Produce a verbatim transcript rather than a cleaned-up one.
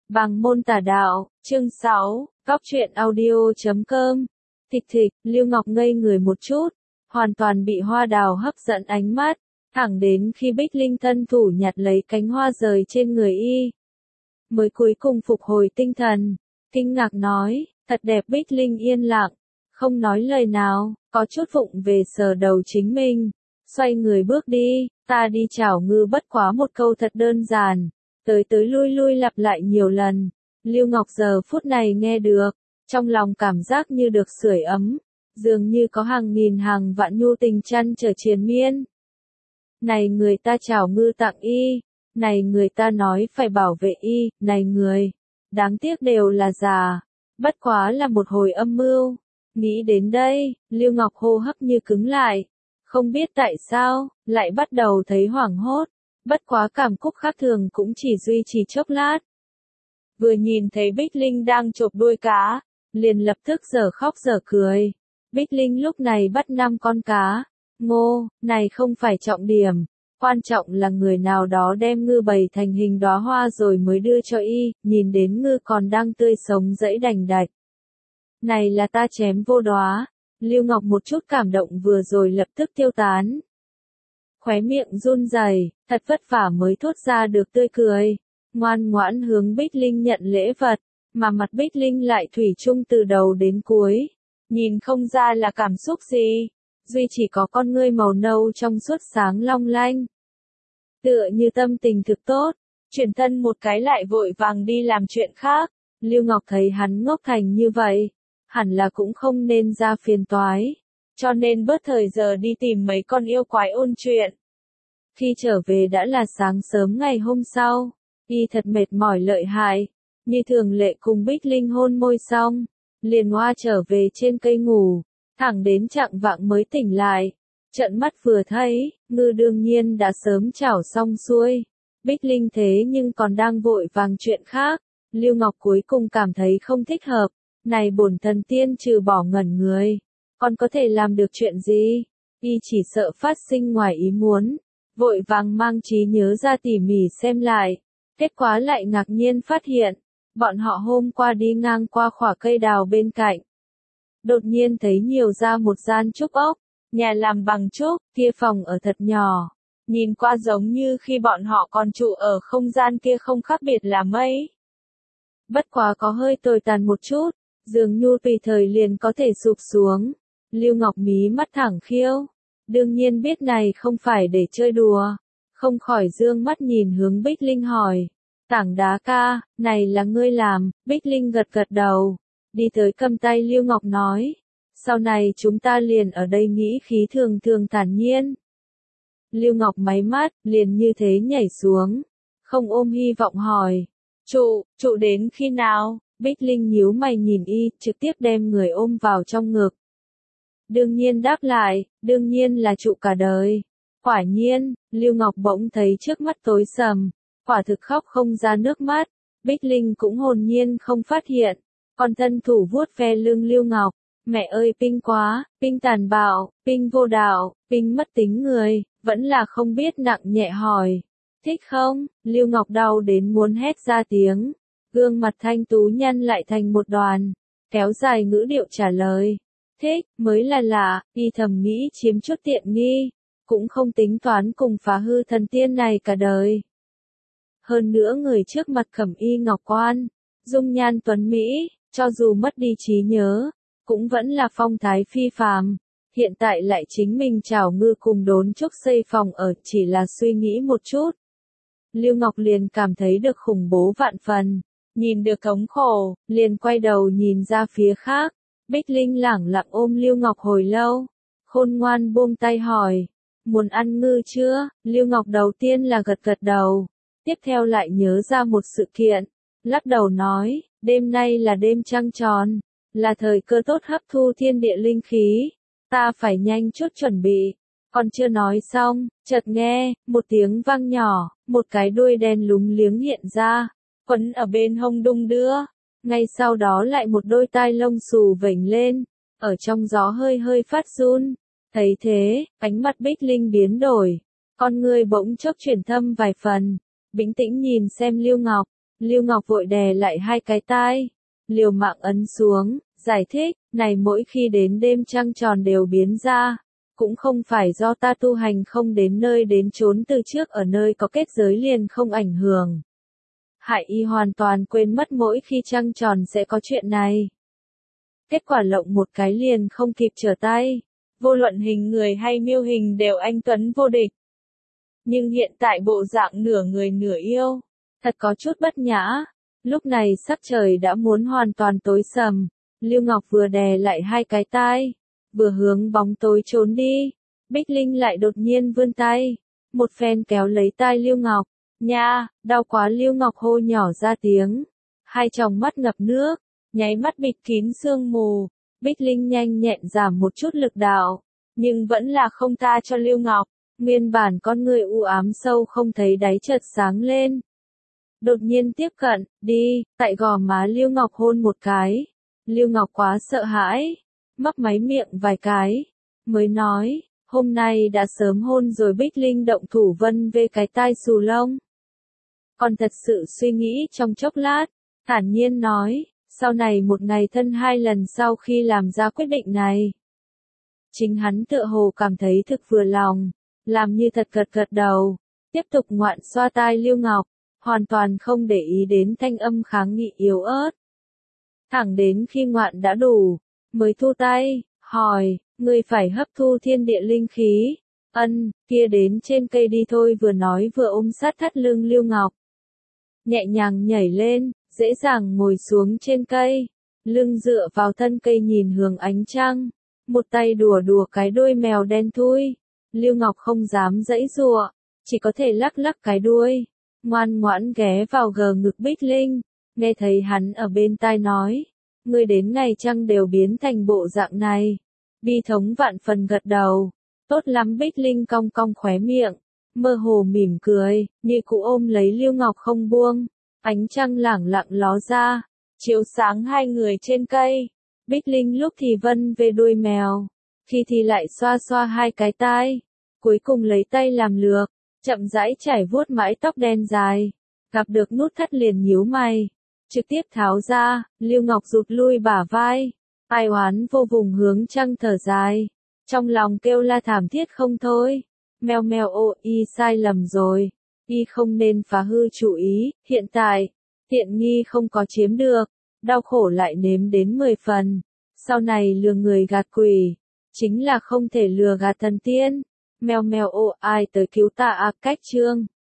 Bằng môn tà đạo, chương sáu, góc truyện audio chấm com. Thịch thịch, Lưu Ngọc ngây người một chút, hoàn toàn bị hoa đào hấp dẫn ánh mắt, thẳng đến khi Bích Linh thân thủ nhặt lấy cánh hoa rời trên người y. Mới cuối cùng phục hồi tinh thần, kinh ngạc nói, thật đẹp. Bích Linh yên lặng, không nói lời nào, có chút vụng về sờ đầu chính mình, xoay người bước đi, ta đi chảo ngư bất quá một câu thật đơn giản. Tới tới lui lui lặp lại nhiều lần, Lưu Ngọc giờ phút này nghe được, trong lòng cảm giác như được sưởi ấm, dường như có hàng nghìn hàng vạn nhu tình chăn trở triền miên. Này người ta chảo ngư tặng y, này người ta nói phải bảo vệ y, này người, đáng tiếc đều là giả, bất quá là một hồi âm mưu. Nghĩ đến đây, Lưu Ngọc hô hấp như cứng lại, không biết tại sao, lại bắt đầu thấy hoảng hốt. Bất quá cảm cúc khác thường cũng chỉ duy trì chốc lát. Vừa nhìn thấy Bích Linh đang chộp đuôi cá, liền lập tức dở khóc dở cười. Bích Linh lúc này bắt năm con cá. Ngô, này không phải trọng điểm, quan trọng là người nào đó đem ngư bày thành hình đóa hoa rồi mới đưa cho y, nhìn đến ngư còn đang tươi sống dẫy đành đạch. Này là ta chém vô đóa. Lưu Ngọc một chút cảm động vừa rồi lập tức tiêu tán. Khóe miệng run rẩy, thật vất vả mới thốt ra được tươi cười, ngoan ngoãn hướng Bích Linh nhận lễ vật, mà mặt Bích Linh lại thủy chung từ đầu đến cuối, nhìn không ra là cảm xúc gì, duy chỉ có con ngươi màu nâu trong suốt sáng long lanh. Tựa như tâm tình thực tốt, chuyển thân một cái lại vội vàng đi làm chuyện khác, Lưu Ngọc thấy hắn ngốc thành như vậy, hẳn là cũng không nên ra phiền toái. Cho nên bớt thời giờ đi tìm mấy con yêu quái ôn chuyện. Khi trở về đã là sáng sớm ngày hôm sau, y thật mệt mỏi lợi hại, như thường lệ cùng Bích Linh hôn môi xong, liền hoa trở về trên cây ngủ, thẳng đến chạng vạng mới tỉnh lại, trợn mắt vừa thấy, ngư đương nhiên đã sớm chảo xong xuôi, Bích Linh thế nhưng còn đang vội vàng chuyện khác, Lưu Ngọc cuối cùng cảm thấy không thích hợp, này bổn thần tiên trừ bỏ ngẩn người. Còn có thể làm được chuyện gì? Y chỉ sợ phát sinh ngoài ý muốn, vội vàng mang trí nhớ ra tỉ mỉ xem lại, kết quả lại ngạc nhiên phát hiện, bọn họ hôm qua đi ngang qua khỏa cây đào bên cạnh. Đột nhiên thấy nhiều ra một gian trúc ốc, nhà làm bằng trúc, kia phòng ở thật nhỏ, nhìn qua giống như khi bọn họ còn trụ ở không gian kia không khác biệt là mấy. Bất quá có hơi tồi tàn một chút, giường nhu tùy thời liền có thể sụp xuống. Lưu Ngọc mí mắt thẳng khiêu, đương nhiên biết này không phải để chơi đùa, không khỏi dương mắt nhìn hướng Bích Linh hỏi, tảng đá ca, này là ngươi làm, Bích Linh gật gật đầu, đi tới cầm tay Lưu Ngọc nói, sau này chúng ta liền ở đây nghĩ khí thường thường thản nhiên. Lưu Ngọc máy mắt, liền như thế nhảy xuống, không ôm hy vọng hỏi, trụ, trụ đến khi nào, Bích Linh nhíu mày nhìn y, trực tiếp đem người ôm vào trong ngực. Đương nhiên đáp lại, đương nhiên là trụ cả đời. Quả nhiên, Lưu Ngọc bỗng thấy trước mắt tối sầm, quả thực khóc không ra nước mắt, Bích Linh cũng hồn nhiên không phát hiện, còn thân thủ vuốt ve lưng Lưu Ngọc, mẹ ơi Pinh quá, Pinh tàn bạo, Pinh vô đạo, Pinh mất tính người, vẫn là không biết nặng nhẹ hỏi, thích không? Lưu Ngọc đau đến muốn hét ra tiếng, gương mặt thanh tú nhăn lại thành một đoàn, kéo dài ngữ điệu trả lời. Thích, mới là lạ, y thầm nghĩ chiếm chút tiện nghi, cũng không tính toán cùng phá hư thần tiên này cả đời. Hơn nữa người trước mặt cẩm y ngọc quan, dung nhan tuấn Mỹ, cho dù mất đi trí nhớ, cũng vẫn là phong thái phi phàm, hiện tại lại chính mình chảo ngư cùng đốn trúc xây phòng ở chỉ là suy nghĩ một chút. Lưu Ngọc liền cảm thấy được khủng bố vạn phần, nhìn được thống khổ, liền quay đầu nhìn ra phía khác. Bích Linh lẳng lặng ôm Lưu Ngọc hồi lâu, khôn ngoan buông tay hỏi, muốn ăn ngư chưa? Lưu Ngọc đầu tiên là gật gật đầu, tiếp theo lại nhớ ra một sự kiện, lắc đầu nói, đêm nay là đêm trăng tròn, là thời cơ tốt hấp thu thiên địa linh khí, ta phải nhanh chút chuẩn bị. Còn chưa nói xong, chợt nghe, một tiếng vang nhỏ, một cái đuôi đen lúng liếng hiện ra, quấn ở bên hông đung đưa. Ngay sau đó lại một đôi tai lông xù vểnh lên, ở trong gió hơi hơi phát run. Thấy thế, ánh mắt Bích Linh biến đổi, con ngươi bỗng chốc chuyển thâm vài phần, bình tĩnh nhìn xem Lưu Ngọc, Lưu Ngọc vội đè lại hai cái tai, liều mạng ấn xuống, giải thích, này mỗi khi đến đêm trăng tròn đều biến ra, cũng không phải do ta tu hành không đến nơi đến chốn từ trước ở nơi có kết giới liền không ảnh hưởng. Hại y hoàn toàn quên mất mỗi khi trăng tròn sẽ có chuyện này. Kết quả lộng một cái liền không kịp trở tay, vô luận hình người hay miêu hình đều anh tuấn vô địch. Nhưng hiện tại bộ dạng nửa người nửa yêu, thật có chút bất nhã. Lúc này sắc trời đã muốn hoàn toàn tối sầm, Lưu Ngọc vừa đè lại hai cái tai, vừa hướng bóng tối trốn đi. Bích Linh lại đột nhiên vươn tay, một phen kéo lấy tai Lưu Ngọc. Nha, đau quá, Lưu Ngọc hô nhỏ ra tiếng, hai tròng mắt ngập nước, nháy mắt bịt kín sương mù. Bích Linh nhanh nhẹn giảm một chút lực đạo, nhưng vẫn là không tha cho Lưu Ngọc. Nguyên bản con người u ám sâu không thấy đáy chợt sáng lên. Đột nhiên tiếp cận, đi, tại gò má Lưu Ngọc hôn một cái. Lưu Ngọc quá sợ hãi, mấp máy miệng vài cái, mới nói, hôm nay đã sớm hôn rồi. Bích Linh động thủ vân về cái tai xù lông. Còn thật sự suy nghĩ trong chốc lát, thản nhiên nói, sau này một ngày thân hai lần sau khi làm ra quyết định này. Chính hắn tựa hồ cảm thấy thực vừa lòng, làm như thật gật gật đầu, tiếp tục ngoạn xoa tai Lưu Ngọc, hoàn toàn không để ý đến thanh âm kháng nghị yếu ớt. Thẳng đến khi ngoạn đã đủ, mới thu tay, hỏi, ngươi phải hấp thu thiên địa linh khí. Ân, kia đến trên cây đi thôi, vừa nói vừa ôm sát thắt lưng Lưu Ngọc. Nhẹ nhàng nhảy lên, dễ dàng ngồi xuống trên cây, lưng dựa vào thân cây nhìn hướng ánh trăng, một tay đùa đùa cái đuôi mèo đen thui. Lưu Ngọc không dám giãy giụa, chỉ có thể lắc lắc cái đuôi, ngoan ngoãn ghé vào gờ ngực Bích Linh, nghe thấy hắn ở bên tai nói, ngươi đến ngày trăng đều biến thành bộ dạng này. Bi thống vạn phần gật đầu, tốt lắm. Bích Linh cong cong khóe miệng, mơ hồ mỉm cười, như cụ ôm lấy Lưu Ngọc không buông. Ánh trăng lẳng lặng ló ra, chiếu sáng hai người trên cây. Bích Linh lúc thì vân về đuôi mèo, khi thì lại xoa xoa hai cái tai, cuối cùng lấy tay làm lược, chậm rãi trải vuốt mái tóc đen dài. Gặp được nút thắt liền nhíu mày, trực tiếp tháo ra. Lưu Ngọc rụt lui bả vai, ai oán vô vùng hướng trăng thở dài, trong lòng kêu la thảm thiết không thôi. Meo meo, ô y sai lầm rồi, y không nên phá hư chủ ý. Hiện tại, tiện nghi không có chiếm được, đau khổ lại nếm đến mười phần. Sau này lừa người gạt quỷ, chính là không thể lừa gạt thần tiên. Meo meo, ô ai tới cứu ta à. Cách chương